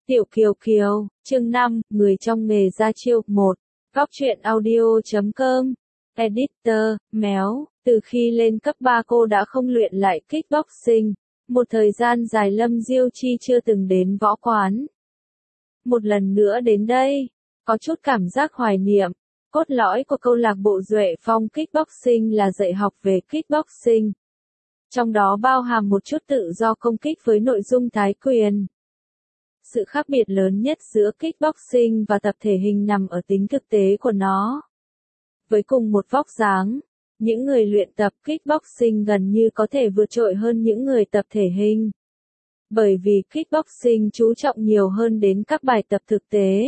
Tiểu Kiều Kiều, chương 5, người trong nghề ra chiêu 1. Góc truyện audio.com. Editor, Méo, từ khi lên cấp 3 cô đã không luyện lại kickboxing. Một thời gian dài Lâm Diêu Chi chưa từng đến võ quán. Một lần nữa đến đây, có chút cảm giác hoài niệm. Cốt lõi của câu lạc bộ Duệ Phong Kickboxing là dạy học về kickboxing. Trong đó bao hàm một chút tự do công kích với nội dung thái quyền. Sự khác biệt lớn nhất giữa kickboxing và tập thể hình nằm ở tính thực tế của nó. Với cùng một vóc dáng, những người luyện tập kickboxing gần như có thể vượt trội hơn những người tập thể hình. Bởi vì kickboxing chú trọng nhiều hơn đến các bài tập thực tế.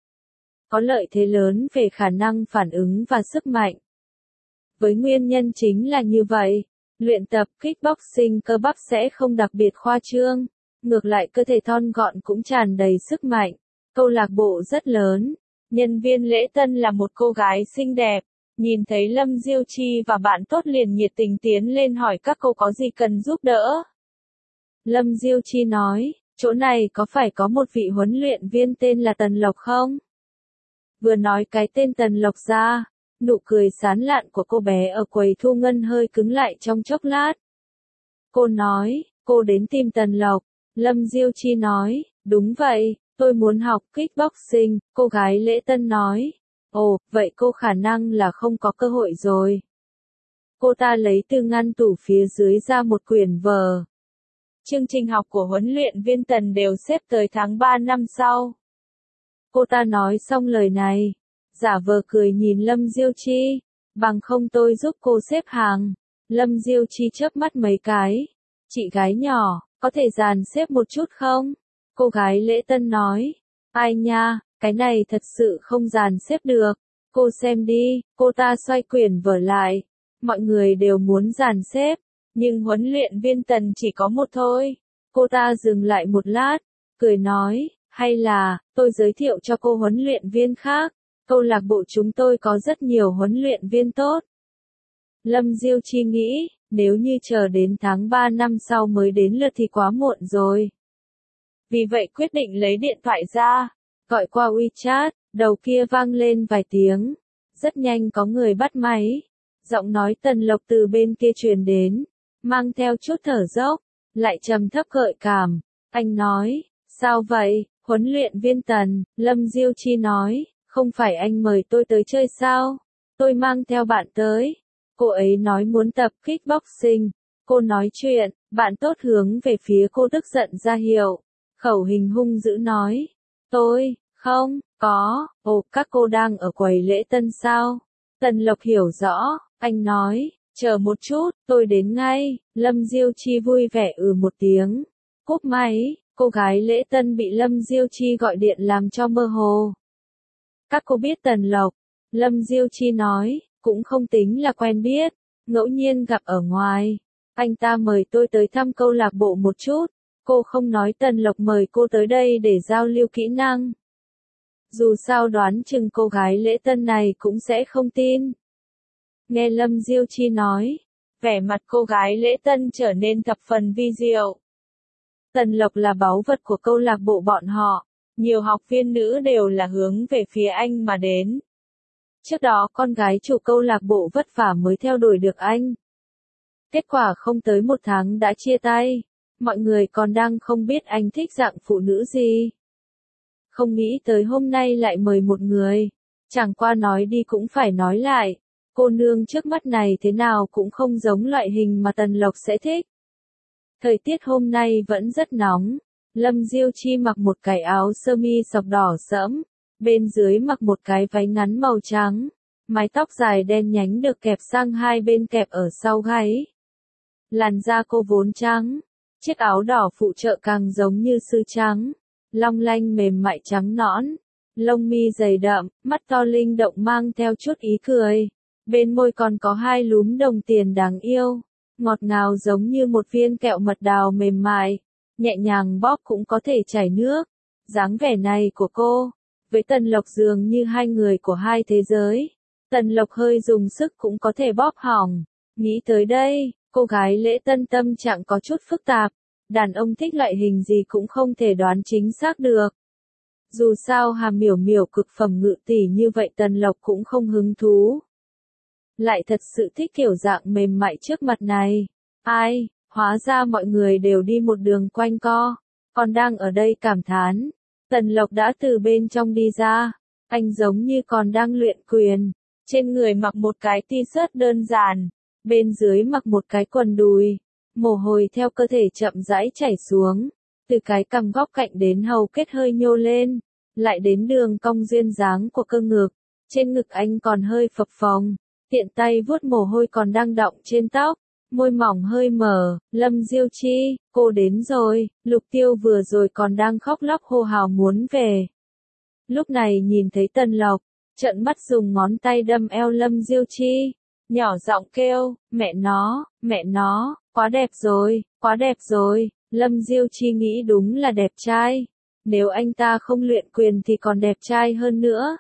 Có lợi thế lớn về khả năng phản ứng và sức mạnh. Với nguyên nhân chính là như vậy, luyện tập kickboxing cơ bắp sẽ không đặc biệt khoa trương. Ngược lại cơ thể thon gọn cũng tràn đầy sức mạnh. Câu lạc bộ rất lớn. Nhân viên lễ tân là một cô gái xinh đẹp. Nhìn thấy Lâm Diêu Chi và bạn tốt liền nhiệt tình tiến lên hỏi các cô có gì cần giúp đỡ. Lâm Diêu Chi nói, chỗ này có phải có một vị huấn luyện viên tên là Tần Lộc không? Vừa nói cái tên Tần Lộc ra, nụ cười sán lạn của cô bé ở quầy thu ngân hơi cứng lại trong chốc lát. Cô nói, cô đến tìm Tần Lộc. Lâm Diêu Chi nói, đúng vậy, tôi muốn học kickboxing, cô gái lễ tân nói. Ồ, vậy cô khả năng là không có cơ hội rồi. Cô ta lấy từ ngăn tủ phía dưới ra một quyển vở. Chương trình học của huấn luyện viên Tần đều xếp tới tháng 3 năm sau. Cô ta nói xong lời này, giả vờ cười nhìn Lâm Diêu Chi, bằng không tôi giúp cô xếp hàng. Lâm Diêu Chi chớp mắt mấy cái. Chị gái nhỏ, có thể dàn xếp một chút không? Cô gái lễ tân nói. Ai nha, cái này thật sự không dàn xếp được. Cô xem đi, cô ta xoay quyển vở lại. Mọi người đều muốn dàn xếp, nhưng huấn luyện viên Tần chỉ có một thôi. Cô ta dừng lại một lát, cười nói, hay là, tôi giới thiệu cho cô huấn luyện viên khác. Câu lạc bộ chúng tôi có rất nhiều huấn luyện viên tốt. Lâm Diêu Chi nghĩ, nếu như chờ đến tháng 3 năm sau mới đến lượt thì quá muộn rồi. Vì vậy quyết định lấy điện thoại ra, gọi qua WeChat, đầu kia vang lên vài tiếng. Rất nhanh có người bắt máy. Giọng nói Tần Lộc từ bên kia truyền đến, mang theo chút thở dốc, lại trầm thấp gợi cảm. Anh nói, sao vậy, huấn luyện viên Tần? Lâm Diêu Chi nói, không phải anh mời tôi tới chơi sao? Tôi mang theo bạn tới. Cô ấy nói muốn tập kickboxing. Cô nói chuyện, bạn tốt hướng về phía cô tức giận ra hiệu. Khẩu hình hung dữ nói. Tôi, không, có, các cô đang ở quầy lễ tân sao? Tần Lộc hiểu rõ, anh nói, chờ một chút, tôi đến ngay. Lâm Diêu Chi vui vẻ một tiếng. Cúp máy, cô gái lễ tân bị Lâm Diêu Chi gọi điện làm cho mơ hồ. Các cô biết Tần Lộc? Lâm Diêu Chi nói. Cũng không tính là quen biết, ngẫu nhiên gặp ở ngoài. Anh ta mời tôi tới thăm câu lạc bộ một chút. Cô không nói Tần Lộc mời cô tới đây để giao lưu kỹ năng. Dù sao đoán chừng cô gái lễ tân này cũng sẽ không tin. Nghe Lâm Diêu Chi nói, vẻ mặt cô gái lễ tân trở nên thập phần vi diệu. Tần Lộc là báu vật của câu lạc bộ bọn họ. Nhiều học viên nữ đều là hướng về phía anh mà đến. Trước đó con gái chủ câu lạc bộ vất vả mới theo đuổi được anh. Kết quả không tới một tháng đã chia tay. Mọi người còn đang không biết anh thích dạng phụ nữ gì. Không nghĩ tới hôm nay lại mời một người. Chẳng qua nói đi cũng phải nói lại. Cô nương trước mắt này thế nào cũng không giống loại hình mà Tần Lộc sẽ thích. Thời tiết hôm nay vẫn rất nóng. Lâm Diêu Chi mặc một cái áo sơ mi sọc đỏ sẫm. Bên dưới mặc một cái váy ngắn màu trắng, mái tóc dài đen nhánh được kẹp sang hai bên kẹp ở sau gáy. Làn da cô vốn trắng, chiếc áo đỏ phụ trợ càng giống như sư trắng, long lanh mềm mại trắng nõn, lông mi dày đậm, mắt to linh động mang theo chút ý cười. Bên môi còn có hai lúm đồng tiền đáng yêu, ngọt ngào giống như một viên kẹo mật đào mềm mại, nhẹ nhàng bóp cũng có thể chảy nước. Dáng vẻ này của cô với Tần Lộc dường như hai người của hai thế giới. Tần Lộc hơi dùng sức cũng có thể bóp hỏng. Nghĩ tới đây, cô gái lễ tân tâm trạng có chút phức tạp. Đàn ông thích loại hình gì cũng không thể đoán chính xác được. Dù sao Hàm Miểu Miểu cực phẩm ngự tỷ như vậy Tần Lộc cũng không hứng thú. Lại thật sự thích kiểu dạng mềm mại trước mặt này. Ai, hóa ra mọi người đều đi một đường quanh co. Còn đang ở đây cảm thán. Tần Lộc đã từ bên trong đi ra. Anh giống như còn đang luyện quyền. Trên người mặc một cái t-shirt đơn giản. Bên dưới mặc một cái quần đùi. Mồ hôi theo cơ thể chậm rãi chảy xuống. Từ cái cằm góc cạnh đến hầu kết hơi nhô lên. Lại đến đường cong duyên dáng của cơ ngực. Trên ngực anh còn hơi phập phồng. Tiện tay vuốt mồ hôi còn đang đọng trên tóc. Môi mỏng hơi mở. Lâm Diêu Chi, cô đến rồi. Lục Tiêu vừa rồi còn đang khóc lóc hô hào muốn về. Lúc này nhìn thấy Tần Lộc, trợn mắt dùng ngón tay đâm eo Lâm Diêu Chi. Nhỏ giọng kêu, mẹ nó, quá đẹp rồi, quá đẹp rồi. Lâm Diêu Chi nghĩ đúng là đẹp trai. Nếu anh ta không luyện quyền thì còn đẹp trai hơn nữa.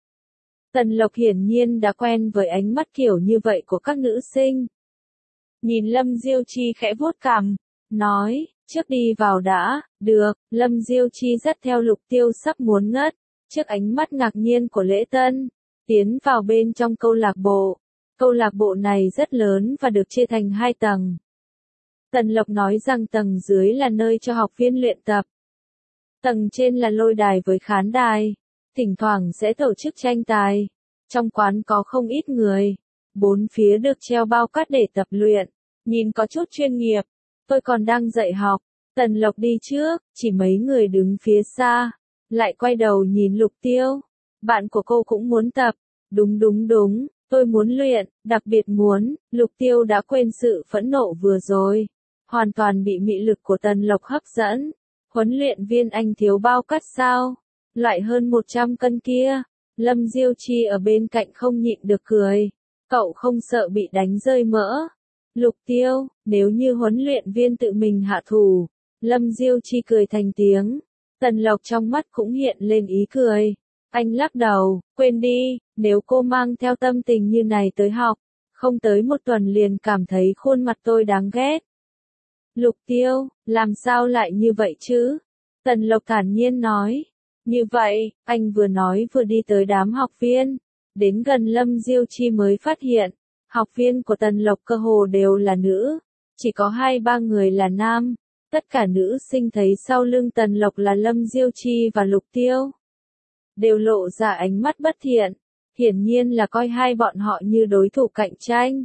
Tần Lộc hiển nhiên đã quen với ánh mắt kiểu như vậy của các nữ sinh. Nhìn Lâm Diêu Chi khẽ vuốt cằm, nói, trước đi vào đã, được. Lâm Diêu Chi dắt theo Lục Tiêu sắp muốn ngất, trước ánh mắt ngạc nhiên của Lễ Tân, tiến vào bên trong câu lạc bộ. Câu lạc bộ này rất lớn và được chia thành 2 tầng. Tần Lộc nói rằng tầng dưới là nơi cho học viên luyện tập. Tầng trên là lôi đài với khán đài, thỉnh thoảng sẽ tổ chức tranh tài. Trong quán có không ít người, bốn phía được treo bao cát để tập luyện, nhìn có chút chuyên nghiệp. Tôi còn đang dạy học, Tần Lộc đi trước, chỉ mấy người đứng phía xa, lại quay đầu nhìn Lục Tiêu. Bạn của cô cũng muốn tập, đúng, tôi muốn luyện, đặc biệt muốn. Lục Tiêu đã quên sự phẫn nộ vừa rồi, hoàn toàn bị mị lực của Tần Lộc hấp dẫn. Huấn luyện viên anh thiếu bao cát sao? Loại hơn 100 cân kia. Lâm Diêu Chi ở bên cạnh không nhịn được cười. Cậu không sợ bị đánh rơi mỡ. Lục Tiêu, nếu như huấn luyện viên tự mình hạ thủ. Lâm Diêu Chi cười thành tiếng. Tần Lộc trong mắt cũng hiện lên ý cười. Anh lắc đầu, quên đi, nếu cô mang theo tâm tình như này tới học, không tới một tuần liền cảm thấy khuôn mặt tôi đáng ghét. Lục Tiêu, làm sao lại như vậy chứ? Tần Lộc thản nhiên nói. Như vậy, anh vừa nói vừa đi tới đám học viên. Đến gần Lâm Diêu Chi mới phát hiện, học viên của Tần Lộc cơ hồ đều là nữ. Chỉ có 2-3 người là nam. Tất cả nữ sinh thấy sau lưng Tần Lộc là Lâm Diêu Chi và Lục Tiêu. Đều lộ ra ánh mắt bất thiện. Hiển nhiên là coi hai bọn họ như đối thủ cạnh tranh.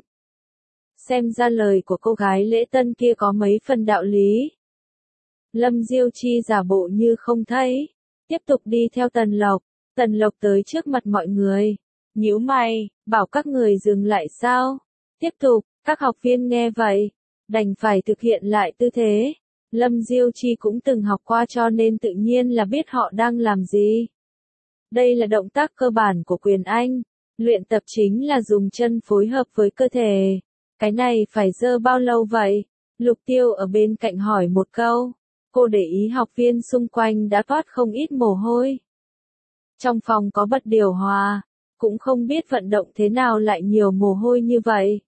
Xem ra lời của cô gái Lễ Tân kia có mấy phần đạo lý. Lâm Diêu Chi giả bộ như không thấy, tiếp tục đi theo Tần Lộc. Tần Lộc tới trước mặt mọi người, nhíu mày, bảo các người dừng lại sao? Tiếp tục, các học viên nghe vậy, đành phải thực hiện lại tư thế. Lâm Diêu Chi cũng từng học qua cho nên tự nhiên là biết họ đang làm gì. Đây là động tác cơ bản của quyền Anh, luyện tập chính là dùng chân phối hợp với cơ thể. Cái này phải giơ bao lâu vậy? Lục Tiêu ở bên cạnh hỏi một câu. Cô để ý học viên xung quanh đã toát không ít mồ hôi. Trong phòng có bật điều hòa, cũng không biết vận động thế nào lại nhiều mồ hôi như vậy.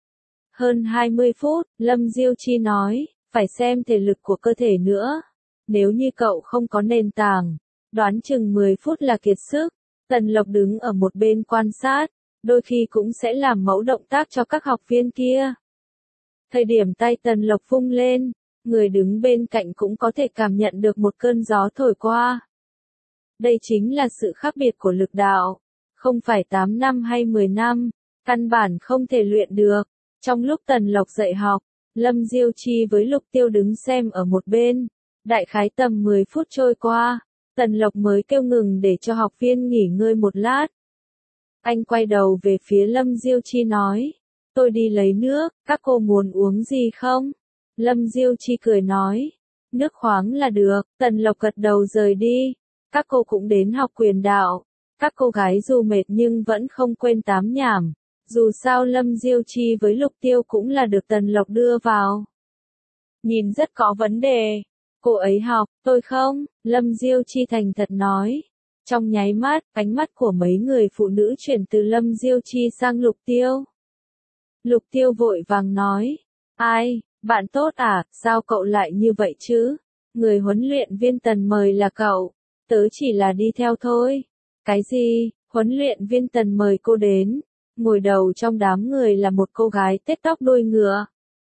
Hơn 20 phút, Lâm Diêu Chi nói, phải xem thể lực của cơ thể nữa. Nếu như cậu không có nền tảng, đoán chừng 10 phút là kiệt sức. Tần Lộc đứng ở một bên quan sát, đôi khi cũng sẽ làm mẫu động tác cho các học viên kia. Thời điểm tay Tần Lộc vung lên, người đứng bên cạnh cũng có thể cảm nhận được một cơn gió thổi qua. Đây chính là sự khác biệt của lực đạo. Không phải 8 năm hay 10 năm, căn bản không thể luyện được. Trong lúc Tần Lộc dạy học, Lâm Diêu Chi với Lục Tiêu đứng xem ở một bên. Đại khái tầm 10 phút trôi qua, Tần Lộc mới kêu ngừng để cho học viên nghỉ ngơi một lát. Anh quay đầu về phía Lâm Diêu Chi nói, tôi đi lấy nước, các cô muốn uống gì không? Lâm Diêu Chi cười nói, nước khoáng là được. Tần Lộc gật đầu rời đi. Các cô cũng đến học quyền đạo. Các cô gái dù mệt nhưng vẫn không quên tám nhảm. Dù sao Lâm Diêu Chi với Lục Tiêu cũng là được Tần Lộc đưa vào. Nhìn rất có vấn đề. Cô ấy học, tôi không. Lâm Diêu Chi thành thật nói. Trong nháy mắt, ánh mắt của mấy người phụ nữ chuyển từ Lâm Diêu Chi sang Lục Tiêu. Lục Tiêu vội vàng nói. Ai, bạn tốt à, sao cậu lại như vậy chứ? Người huấn luyện viên Tần mời là cậu. Tớ chỉ là đi theo thôi. Cái gì? Huấn luyện viên Tần mời cô đến. Ngồi đầu trong đám người là một cô gái tết tóc đuôi ngựa.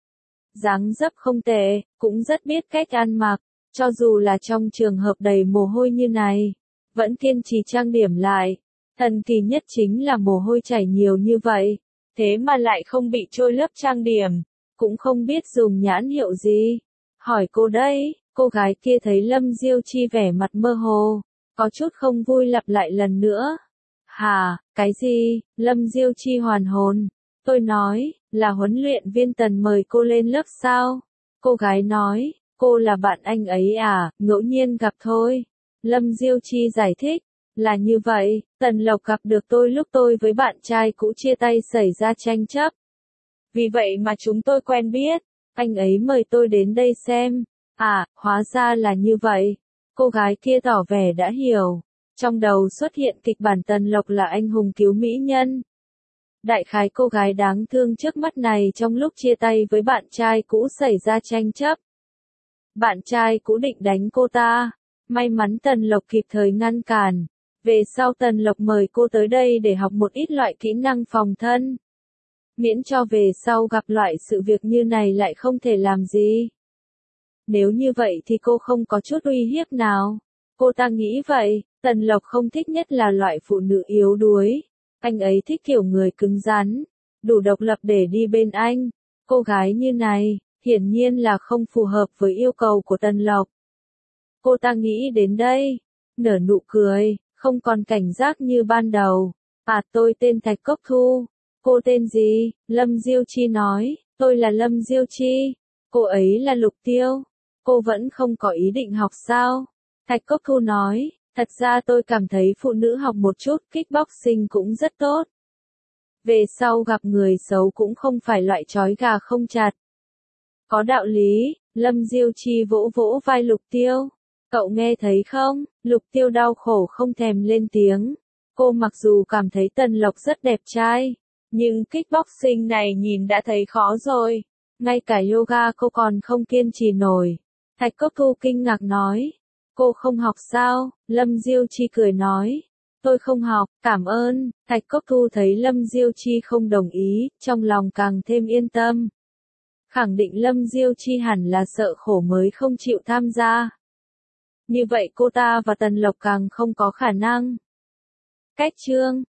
Dáng dấp không tệ, cũng rất biết cách ăn mặc, cho dù là trong trường hợp đầy mồ hôi như này, vẫn kiên trì trang điểm lại. Thần kỳ nhất chính là mồ hôi chảy nhiều như vậy, thế mà lại không bị trôi lớp trang điểm, cũng không biết dùng nhãn hiệu gì. Hỏi cô đấy, cô gái kia thấy Lâm Diêu Chi vẻ mặt mơ hồ, có chút không vui lặp lại lần nữa. Hả, cái gì? Lâm Diêu Chi hoàn hồn. Tôi nói, là huấn luyện viên Tần mời cô lên lớp sao? Cô gái nói, cô là bạn anh ấy à, ngẫu nhiên gặp thôi. Lâm Diêu Chi giải thích, là như vậy, Tần Lộc gặp được tôi lúc tôi với bạn trai cũ chia tay xảy ra tranh chấp. Vì vậy mà chúng tôi quen biết, anh ấy mời tôi đến đây xem. À, hóa ra là như vậy. Cô gái kia tỏ vẻ đã hiểu. Trong đầu xuất hiện kịch bản Tần Lộc là anh hùng cứu mỹ nhân. Đại khái cô gái đáng thương trước mắt này trong lúc chia tay với bạn trai cũ xảy ra tranh chấp. Bạn trai cũ định đánh cô ta. May mắn Tần Lộc kịp thời ngăn cản. Về sau Tần Lộc mời cô tới đây để học một ít loại kỹ năng phòng thân. Miễn cho về sau gặp loại sự việc như này lại không thể làm gì. Nếu như vậy thì cô không có chút uy hiếp nào. Cô ta nghĩ vậy, Tần Lộc không thích nhất là loại phụ nữ yếu đuối. Anh ấy thích kiểu người cứng rắn, đủ độc lập để đi bên anh. Cô gái như này, hiển nhiên là không phù hợp với yêu cầu của Tần Lộc. Cô ta nghĩ đến đây, nở nụ cười, không còn cảnh giác như ban đầu. À, tôi tên Thạch Cốc Thu. Cô tên gì? Lâm Diêu Chi nói, tôi là Lâm Diêu Chi. Cô ấy là Lục Tiêu. Cô vẫn không có ý định học sao? Thạch Cốc Thu nói, thật ra tôi cảm thấy phụ nữ học một chút kickboxing cũng rất tốt. Về sau gặp người xấu cũng không phải loại trói gà không chặt. Có đạo lý, Lâm Diêu Chi vỗ vỗ vai Lục Tiêu. Cậu nghe thấy không? Lục Tiêu đau khổ không thèm lên tiếng. Cô mặc dù cảm thấy Tần Lộc rất đẹp trai, nhưng kickboxing này nhìn đã thấy khó rồi. Ngay cả yoga cô còn không kiên trì nổi. Thạch Cốc Thu kinh ngạc nói. Cô không học sao? Lâm Diêu Chi cười nói. Tôi không học, cảm ơn. Thạch Cốc Thu thấy Lâm Diêu Chi không đồng ý, trong lòng càng thêm yên tâm. Khẳng định Lâm Diêu Chi hẳn là sợ khổ mới không chịu tham gia. Như vậy cô ta và Tần Lộc càng không có khả năng. Cách chương